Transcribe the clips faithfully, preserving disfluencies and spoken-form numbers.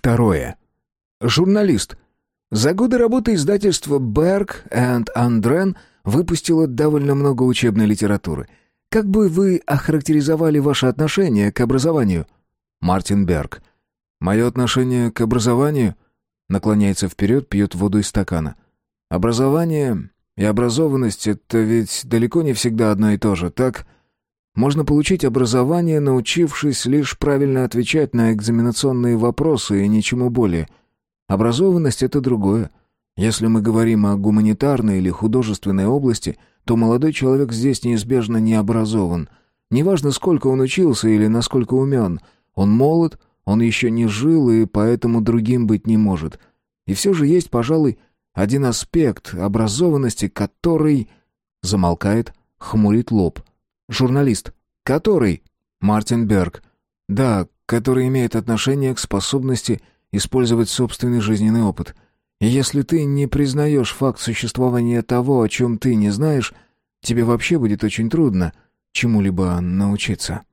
Второе. Журналист. За годы работы издательство Берг энд Андрен выпустило довольно много учебной литературы. Как бы вы охарактеризовали ваше отношение к образованию? Мартин Берг. Мое отношение к образованию? Наклоняется вперед, пьет воду из стакана. Образование и образованность — это ведь далеко не всегда одно и то же, так? Можно получить образование, научившись лишь правильно отвечать на экзаменационные вопросы и ничему более. Образованность — это другое. Если мы говорим о гуманитарной или художественной области, то молодой человек здесь неизбежно не образован. Неважно, сколько он учился или насколько умен. Он молод, он еще не жил и поэтому другим быть не может. И все же есть, пожалуй, один аспект образованности, который... Замолкает, хмурит лоб. Журналист. Который? Мартин Берг. Да, который имеет отношение к способности использовать собственный жизненный опыт. И если ты не признаешь факт существования того, о чем ты не знаешь, тебе вообще будет очень трудно чему-либо научиться.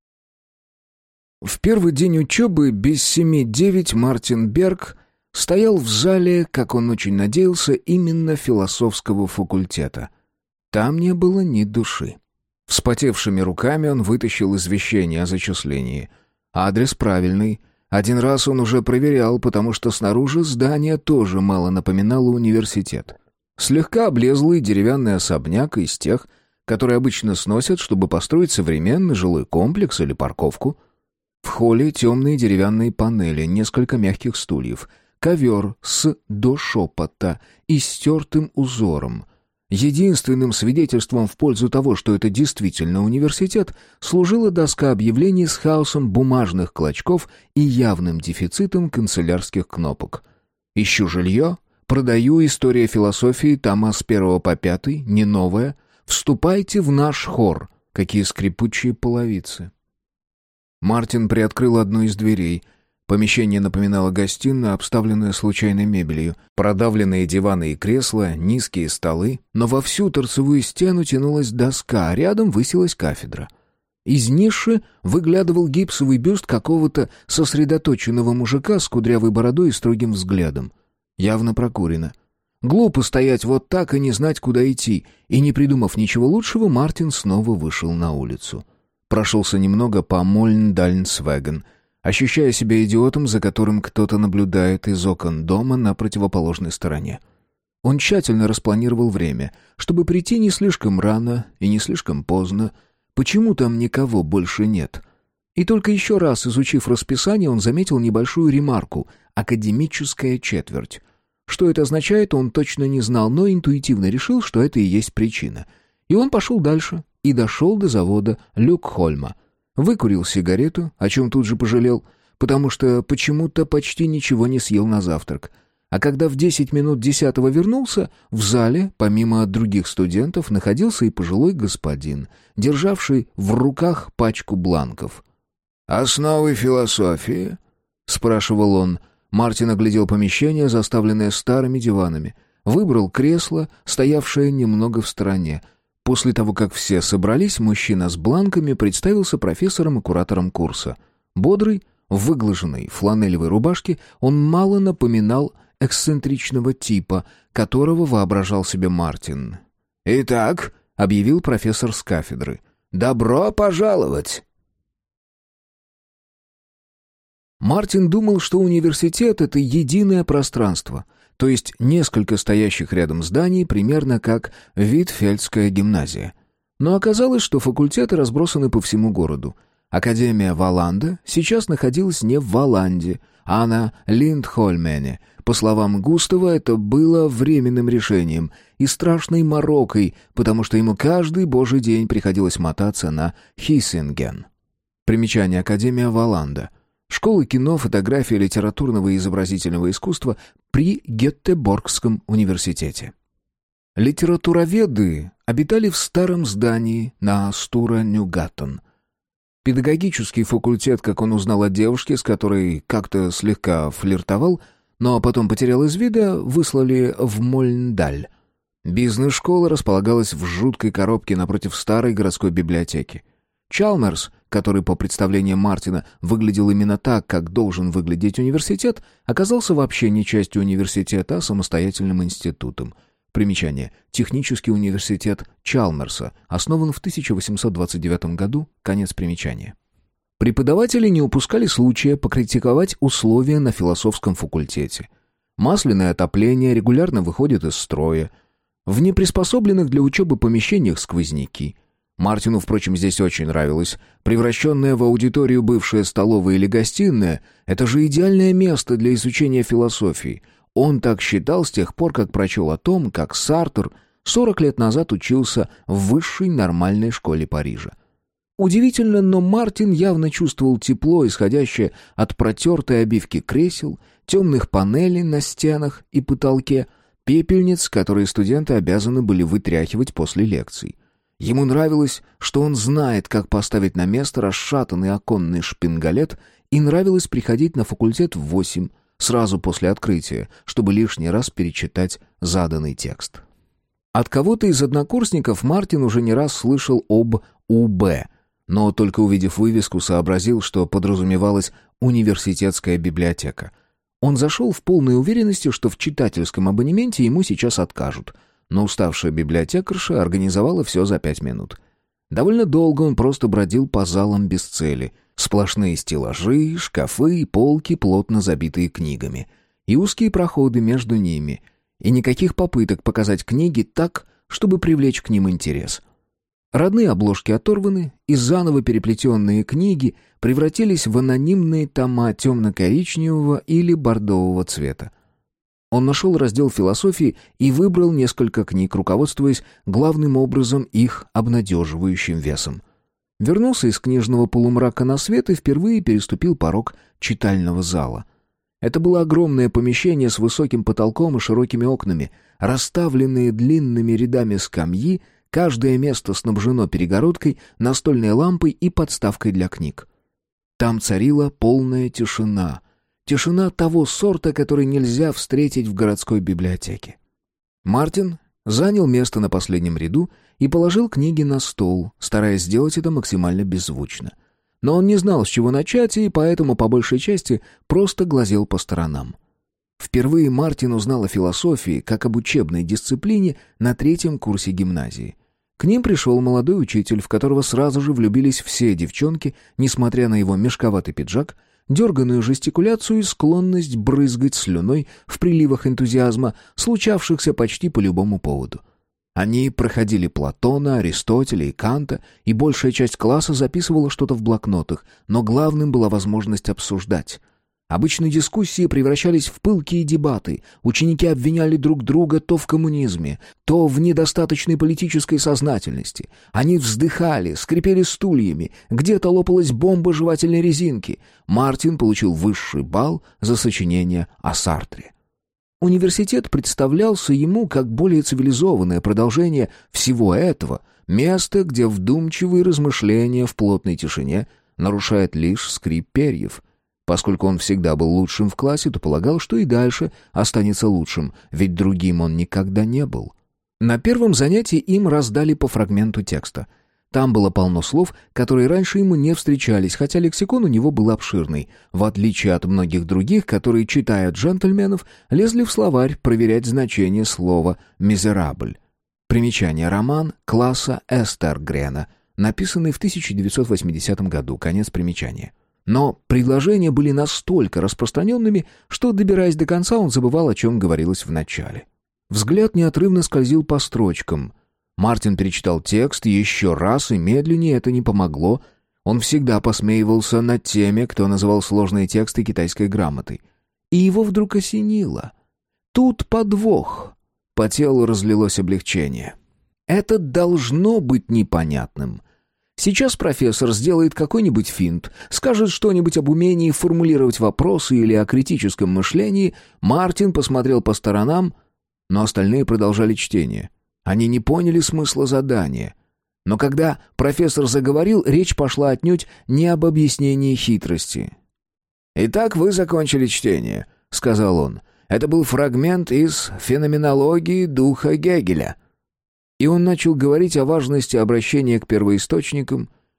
В первый день учебы без семи девять Мартин Берг стоял в зале, как он очень надеялся, именно философского факультета. Там не было ни души. Вспотевшими руками он вытащил извещение о зачислении. Адрес правильный. Один раз он уже проверял, потому что снаружи здание тоже мало напоминало университет. Слегка облезлый деревянный особняк из тех, которые обычно сносят, чтобы построить современный жилой комплекс или парковку. В холле темные деревянные панели, несколько мягких стульев, ковер с до шепота и стертым узором. Единственным свидетельством в пользу того, что это действительно университет, служила доска объявлений с хаосом бумажных клочков и явным дефицитом канцелярских кнопок. «Ищу жилье», «Продаю», «История философии», тома с первого по пятый, не новая, «Вступайте в наш хор», какие скрипучие половицы. Мартин приоткрыл одну из дверей. Помещение напоминало гостиную, обставленную случайной мебелью. Продавленные диваны и кресла, низкие столы. Но во всю торцевую стену тянулась доска, а рядом высилась кафедра. Из ниши выглядывал гипсовый бюст какого-то сосредоточенного мужика с кудрявой бородой и строгим взглядом. Явно прокурено. Глупо стоять вот так и не знать, куда идти. И не придумав ничего лучшего, Мартин снова вышел на улицу. Прошелся немного по Мольндальнсвеген, ощущая себя идиотом, за которым кто-то наблюдает из окон дома на противоположной стороне. Он тщательно распланировал время, чтобы прийти не слишком рано и не слишком поздно. Почему там никого больше нет? И только еще раз изучив расписание, он заметил небольшую ремарку «академическая четверть». Что это означает, он точно не знал, но интуитивно решил, что это и есть причина. И он пошел дальше и дошел до завода Люкхольма. Выкурил сигарету, о чем тут же пожалел, потому что почему-то почти ничего не съел на завтрак. А когда в десять минут десятого вернулся, в зале, помимо других студентов, находился и пожилой господин, державший в руках пачку бланков. «Основы философии?» — спрашивал он. Мартин оглядел помещение, заставленное старыми диванами. Выбрал кресло, стоявшее немного в стороне. После того, как все собрались, мужчина с бланками представился профессором и куратором курса. Бодрый, в выглаженной фланелевой рубашке, он мало напоминал эксцентричного типа, которого воображал себе Мартин. «Итак», — объявил профессор с кафедры, — «добро пожаловать!» Мартин думал, что университет — это единое пространство, то есть несколько стоящих рядом зданий, примерно как Витфельдская гимназия. Но оказалось, что факультеты разбросаны по всему городу. Академия Валланда сейчас находилась не в Валланде, а на Линдхольмене. По словам Густава, это было временным решением и страшной морокой, потому что ему каждый божий день приходилось мотаться на Хиссинген. Примечание: Академия Валланда. Школа кино, фотографии, литературного и изобразительного искусства при Гетеборгском университете. Литературоведы обитали в старом здании на Стура-Нюгаттен. Педагогический факультет, как он узнал от девушки, с которой как-то слегка флиртовал, но потом потерял из вида, выслали в Мольндаль. Бизнес-школа располагалась в жуткой коробке напротив старой городской библиотеки. Чалмерс, который по представлениям Мартина выглядел именно так, как должен выглядеть университет, оказался вообще не частью университета, а самостоятельным институтом. Примечание. Технический университет Чалмерса, основан в тысяча восемьсот двадцать девятом году, конец примечания. Преподаватели не упускали случая покритиковать условия на философском факультете. Масляное отопление регулярно выходит из строя. В неприспособленных для учебы помещениях сквозняки. Мартину, впрочем, здесь очень нравилось. Превращенная в аудиторию бывшая столовая или гостиная — это же идеальное место для изучения философии. Он так считал с тех пор, как прочел о том, как Сартр сорок лет назад учился в высшей нормальной школе Парижа. Удивительно, но Мартин явно чувствовал тепло, исходящее от протертой обивки кресел, темных панелей на стенах и потолке, пепельниц, которые студенты обязаны были вытряхивать после лекций. Ему нравилось, что он знает, как поставить на место расшатанный оконный шпингалет, и нравилось приходить на факультет в восемь, сразу после открытия, чтобы лишний раз перечитать заданный текст. От кого-то из однокурсников Мартин уже не раз слышал об УБ, но только увидев вывеску, сообразил, что подразумевалась университетская библиотека. Он зашел в полной уверенности, что в читательском абонементе ему сейчас откажут, но уставшая библиотекарша организовала все за пять минут. Довольно долго он просто бродил по залам без цели. Сплошные стеллажи, шкафы и полки, плотно забитые книгами. И узкие проходы между ними. И никаких попыток показать книги так, чтобы привлечь к ним интерес. Родные обложки оторваны, и заново переплетенные книги превратились в анонимные тома темно-коричневого или бордового цвета. Он нашел раздел философии и выбрал несколько книг, руководствуясь главным образом их обнадеживающим весом. Вернулся из книжного полумрака на свет и впервые переступил порог читального зала. Это было огромное помещение с высоким потолком и широкими окнами, расставленные длинными рядами скамьи. Каждое место снабжено перегородкой, настольной лампой и подставкой для книг. Там царила полная тишина. Тишина того сорта, который нельзя встретить в городской библиотеке. Мартин занял место на последнем ряду и положил книги на стол, стараясь сделать это максимально беззвучно. Но он не знал, с чего начать, и поэтому, по большей части, просто глазел по сторонам. Впервые Мартин узнал о философии как об учебной дисциплине на третьем курсе гимназии. К ним пришел молодой учитель, в которого сразу же влюбились все девчонки, несмотря на его мешковатый пиджак, дерганную жестикуляцию и склонность брызгать слюной в приливах энтузиазма, случавшихся почти по любому поводу. Они проходили Платона, Аристотеля и Канта, и большая часть класса записывала что-то в блокнотах, но главным была возможность обсуждать. Обычно дискуссии превращались в пылкие дебаты. Ученики обвиняли друг друга то в коммунизме, то в недостаточной политической сознательности. Они вздыхали, скрипели стульями, где-то лопалась бомба жевательной резинки. Мартин получил высший балл за сочинение о Сартре. Университет представлялся ему как более цивилизованное продолжение всего этого, место, где вдумчивые размышления в плотной тишине нарушает лишь скрип перьев. Поскольку он всегда был лучшим в классе, то полагал, что и дальше останется лучшим, ведь другим он никогда не был. На первом занятии им раздали по фрагменту текста. Там было полно слов, которые раньше ему не встречались, хотя лексикон у него был обширный, в отличие от многих других, которые, читая джентльменов, лезли в словарь проверять значение слова «мизерабль». Примечание: роман класса Эстергрена, написанный в тысяча девятьсот восьмидесятом году, конец примечания. Но предложения были настолько распространенными, что, добираясь до конца, он забывал, о чем говорилось в начале. Взгляд неотрывно скользил по строчкам. Мартин перечитал текст еще раз, и медленнее это не помогло. Он всегда посмеивался над теми, кто называл сложные тексты китайской грамотой. И его вдруг осенило. Тут подвох. По телу разлилось облегчение. Это должно быть непонятным. Сейчас профессор сделает какой-нибудь финт, скажет что-нибудь об умении формулировать вопросы или о критическом мышлении. Мартин посмотрел по сторонам, но остальные продолжали чтение. Они не поняли смысла задания. Но когда профессор заговорил, речь пошла отнюдь не об объяснении хитрости. «Итак, вы закончили чтение», — сказал он. «Это был фрагмент из «Феноменологии духа Гегеля». И он начал говорить о важности обращения к первоисточникам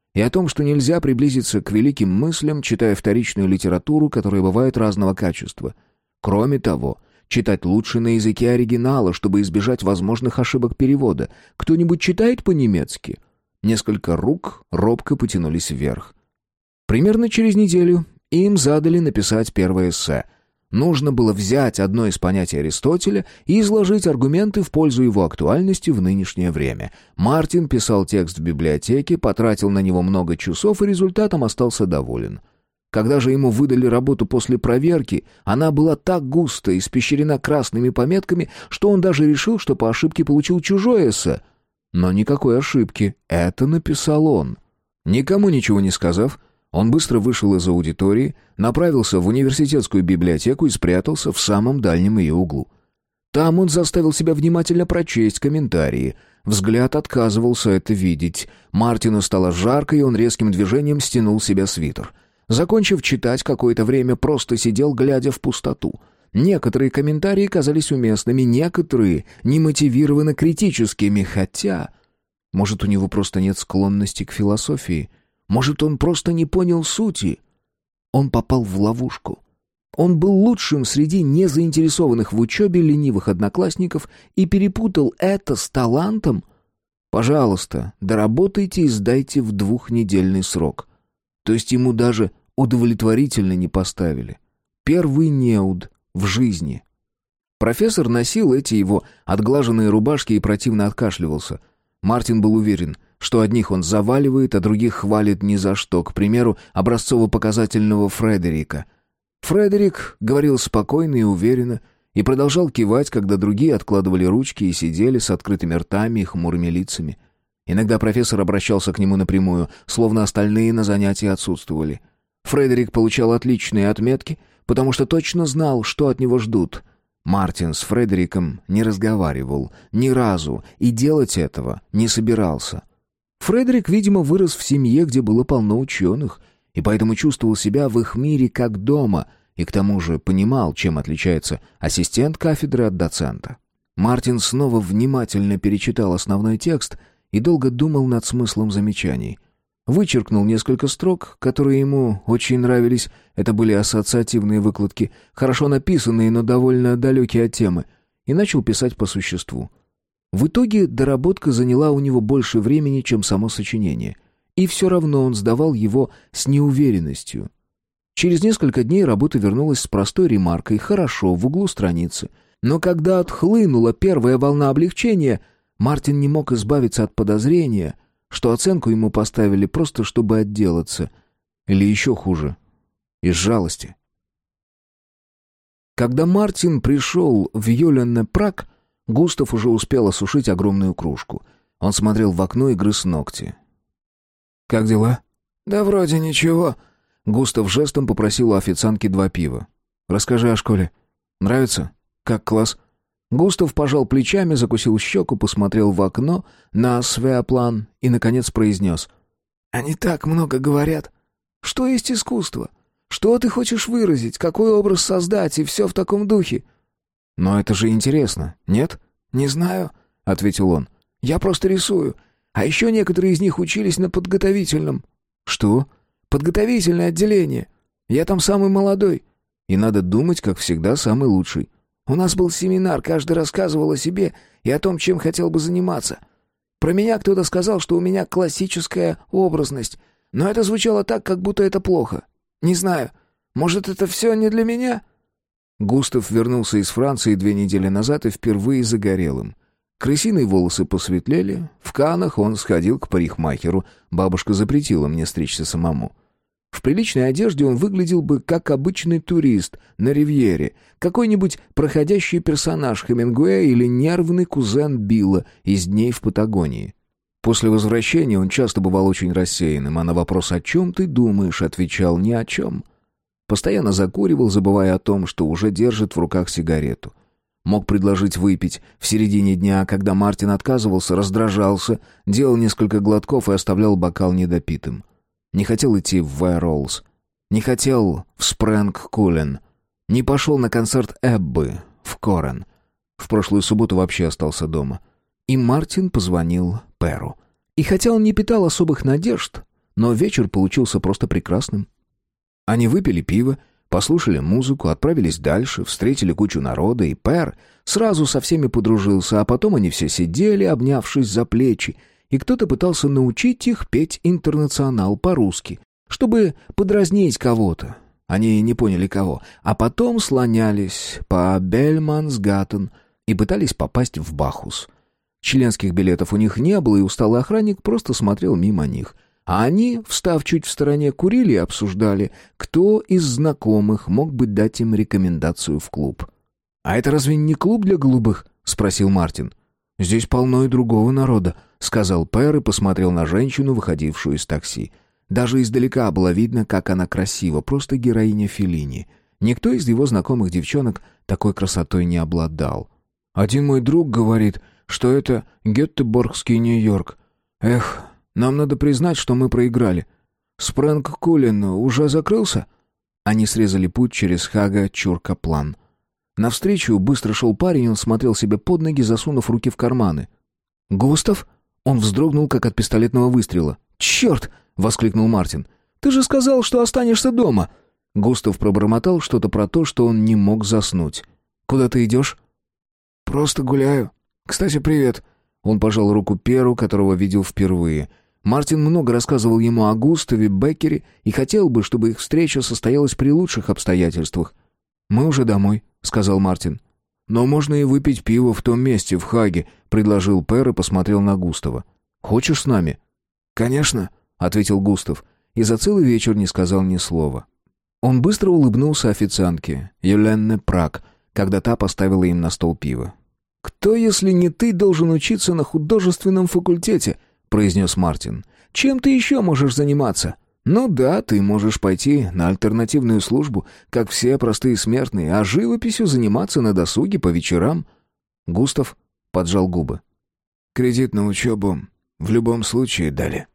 и о том, что нельзя приблизиться к великим мыслям, читая вторичную литературу, которая бывает разного качества. Кроме того, читать лучше на языке оригинала, чтобы избежать возможных ошибок перевода. Кто-нибудь читает по-немецки? Несколько рук робко потянулись вверх. Примерно через неделю им задали написать первое эссе. Нужно было взять одно из понятий Аристотеля и изложить аргументы в пользу его актуальности в нынешнее время. Мартин писал текст в библиотеке, потратил на него много часов и результатом остался доволен. Когда же ему выдали работу после проверки, она была так густо испещрена красными пометками, что он даже решил, что по ошибке получил чужое эссе. Но никакой ошибки, это написал он. Никому ничего не сказав, он быстро вышел из аудитории, направился в университетскую библиотеку и спрятался в самом дальнем ее углу. Там он заставил себя внимательно прочесть комментарии. Взгляд отказывался это видеть. Мартину стало жарко, и он резким движением стянул с себя свитер. Закончив читать, какое-то время просто сидел, глядя в пустоту. Некоторые комментарии казались уместными, некоторые немотивированно критическими, хотя... Может, у него просто нет склонности к философии? Может, он просто не понял сути? Он попал в ловушку. Он был лучшим среди незаинтересованных в учебе ленивых одноклассников и перепутал это с талантом? Пожалуйста, доработайте и сдайте в двухнедельный срок. То есть ему даже удовлетворительно не поставили. Первый неуд в жизни. Профессор носил эти его отглаженные рубашки и противно откашливался. Мартин был уверен, что одних он заваливает, а других хвалит ни за что, к примеру, образцово-показательного Фредерика. Фредерик говорил спокойно и уверенно, и продолжал кивать, когда другие откладывали ручки и сидели с открытыми ртами и хмурыми лицами. Иногда профессор обращался к нему напрямую, словно остальные на занятии отсутствовали. Фредерик получал отличные отметки, потому что точно знал, что от него ждут. Мартин с Фредериком не разговаривал ни разу и делать этого не собирался. Фредерик, видимо, вырос в семье, где было полно ученых, и поэтому чувствовал себя в их мире как дома, и к тому же понимал, чем отличается ассистент кафедры от доцента. Мартин снова внимательно перечитал основной текст и долго думал над смыслом замечаний. Вычеркнул несколько строк, которые ему очень нравились. Это были ассоциативные выкладки, хорошо написанные, но довольно далекие от темы, и начал писать по существу. В итоге доработка заняла у него больше времени, чем само сочинение, и все равно он сдавал его с неуверенностью. Через несколько дней работа вернулась с простой ремаркой «хорошо» в углу страницы. Но когда отхлынула первая волна облегчения, Мартин не мог избавиться от подозрения, что оценку ему поставили просто, чтобы отделаться. Или еще хуже, из жалости. Когда Мартин пришел в Йоленне-Праг, Густав уже успел осушить огромную кружку. Он смотрел в окно и грыз ногти. «Как дела?» «Да вроде ничего». Густав жестом попросил у официантки два пива. «Расскажи о школе. Нравится? Как класс?» Густав пожал плечами, закусил щеку, посмотрел в окно на Свеаплан и, наконец, произнес. «Они так много говорят. Что есть искусство? Что ты хочешь выразить? Какой образ создать? И все в таком духе». «Но это же интересно, нет?» «Не знаю», — ответил он. «Я просто рисую. А еще некоторые из них учились на подготовительном». «Что?» «Подготовительное отделение. Я там самый молодой». «И надо думать, как всегда, самый лучший». «У нас был семинар, каждый рассказывал о себе и о том, чем хотел бы заниматься. Про меня кто-то сказал, что у меня классическая образность, но это звучало так, как будто это плохо. Не знаю, может, это все не для меня?» Густав вернулся из Франции две недели назад и впервые загорел им. Крысиные волосы посветлели, в Каннах он сходил к парикмахеру, бабушка запретила мне стричься самому. В приличной одежде он выглядел бы как обычный турист на ривьере, какой-нибудь проходящий персонаж Хемингуэя или нервный кузен Билла из «Дней в Патагонии». После возвращения он часто бывал очень рассеянным, а на вопрос «О чем ты думаешь?» отвечал «Ни о чем». Постоянно закуривал, забывая о том, что уже держит в руках сигарету. Мог предложить выпить в середине дня, когда Мартин отказывался, раздражался, делал несколько глотков и оставлял бокал недопитым. Не хотел идти в Вайроллс, не хотел в Спрэнг-Кулен, не пошел на концерт Эббы в Корен. В прошлую субботу вообще остался дома. И Мартин позвонил Перу. И хотя он не питал особых надежд, но вечер получился просто прекрасным. Они выпили пиво, послушали музыку, отправились дальше, встретили кучу народа, и Пэр сразу со всеми подружился, а потом они все сидели, обнявшись за плечи, и кто-то пытался научить их петь «Интернационал» по-русски, чтобы подразнить кого-то. Они не поняли кого, а потом слонялись по Бельмансгаттен и пытались попасть в Бахус. Членских билетов у них не было, и усталый охранник просто смотрел мимо них. А они, встав чуть в стороне, курили и обсуждали, кто из знакомых мог бы дать им рекомендацию в клуб. «А это разве не клуб для голубых?» — спросил Мартин. «Здесь полно и другого народа», — сказал Пэр и посмотрел на женщину, выходившую из такси. Даже издалека было видно, как она красива, просто героиня Феллини. Никто из его знакомых девчонок такой красотой не обладал. «Один мой друг говорит, что это Гетеборгский Нью-Йорк. Эх, нам надо признать, что мы проиграли. Спрэнг Кулин уже закрылся?» Они срезали путь через Хага-Чурка-План. Навстречу быстро шел парень, он смотрел себе под ноги, засунув руки в карманы. «Густав?» Он вздрогнул, как от пистолетного выстрела. «Черт!» — воскликнул Мартин. «Ты же сказал, что останешься дома!» Густав пробормотал что-то про то, что он не мог заснуть. «Куда ты идешь?» «Просто гуляю. Кстати, привет!» Он пожал руку Перу, которого видел впервые. Мартин много рассказывал ему о Густаве Беккере и хотел бы, чтобы их встреча состоялась при лучших обстоятельствах. «Мы уже домой», — сказал Мартин. «Но можно и выпить пиво в том месте, в Хаге», — предложил Пер и посмотрел на Густава. «Хочешь с нами?» «Конечно», — ответил Густав, и за целый вечер не сказал ни слова. Он быстро улыбнулся официантке, Еленне Прак, когда та поставила им на стол пиво. «Кто, если не ты, должен учиться на художественном факультете?» — произнес Мартин. «Чем ты еще можешь заниматься?» «Ну да, ты можешь пойти на альтернативную службу, как все простые смертные, а живописью заниматься на досуге по вечерам». Густав поджал губы. «Кредит на учебу в любом случае дали».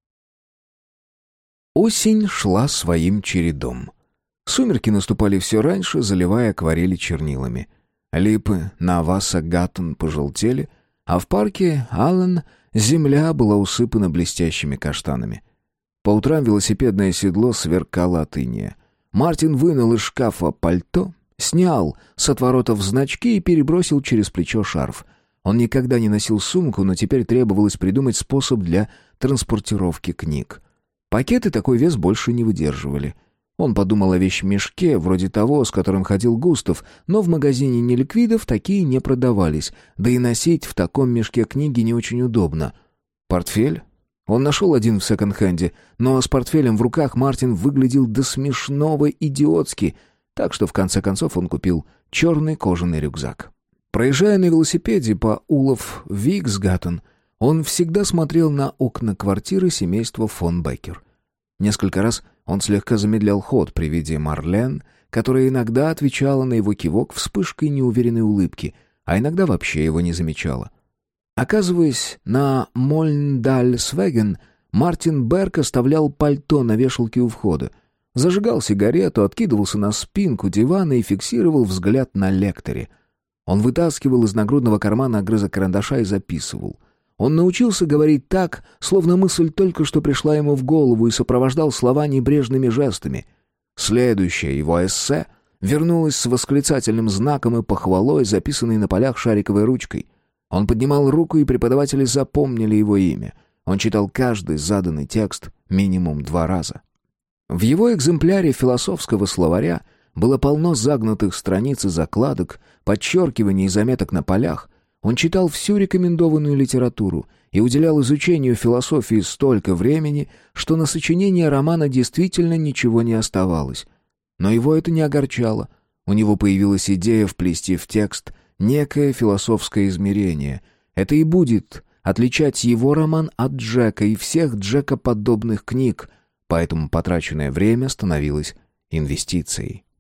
Осень шла своим чередом. Сумерки наступали все раньше, заливая акварели чернилами. Липы на Васса-Гаттен пожелтели, а в парке Аллен земля была усыпана блестящими каштанами. По утрам велосипедное седло сверкало от инея. Мартин вынул из шкафа пальто, снял с отворотов значки и перебросил через плечо шарф. Он никогда не носил сумку, но теперь требовалось придумать способ для транспортировки книг. Пакеты такой вес больше не выдерживали. Он подумал о вещмешке, вроде того, с которым ходил Густав, но в магазине неликвидов такие не продавались, да и носить в таком мешке книги не очень удобно. Портфель? Он нашел один в секонд-хенде, но с портфелем в руках Мартин выглядел до смешного идиотски, так что в конце концов он купил черный кожаный рюкзак. Проезжая на велосипеде по Улов-Виксгаттен, он всегда смотрел на окна квартиры семейства фон Беккер. Несколько раз он слегка замедлял ход при виде Марлен, которая иногда отвечала на его кивок вспышкой неуверенной улыбки, а иногда вообще его не замечала. Оказываясь на Мольндальсвеген, Мартин Берг оставлял пальто на вешалке у входа, зажигал сигарету, откидывался на спинку дивана и фиксировал взгляд на лекторе. Он вытаскивал из нагрудного кармана огрызок карандаша и записывал. Он научился говорить так, словно мысль только что пришла ему в голову, и сопровождал слова небрежными жестами. Следующее его эссе вернулось с восклицательным знаком и похвалой, записанной на полях шариковой ручкой. Он поднимал руку, и преподаватели запомнили его имя. Он читал каждый заданный текст минимум два раза. В его экземпляре философского словаря было полно загнутых страниц и закладок, подчеркиваний и заметок на полях. Он читал всю рекомендованную литературу и уделял изучению философии столько времени, что на сочинение романа действительно ничего не оставалось. Но его это не огорчало. У него появилась идея вплести в текст некое философское измерение. Это и будет отличать его роман от Джека и всех Джека-подобных книг, поэтому потраченное время становилось инвестицией.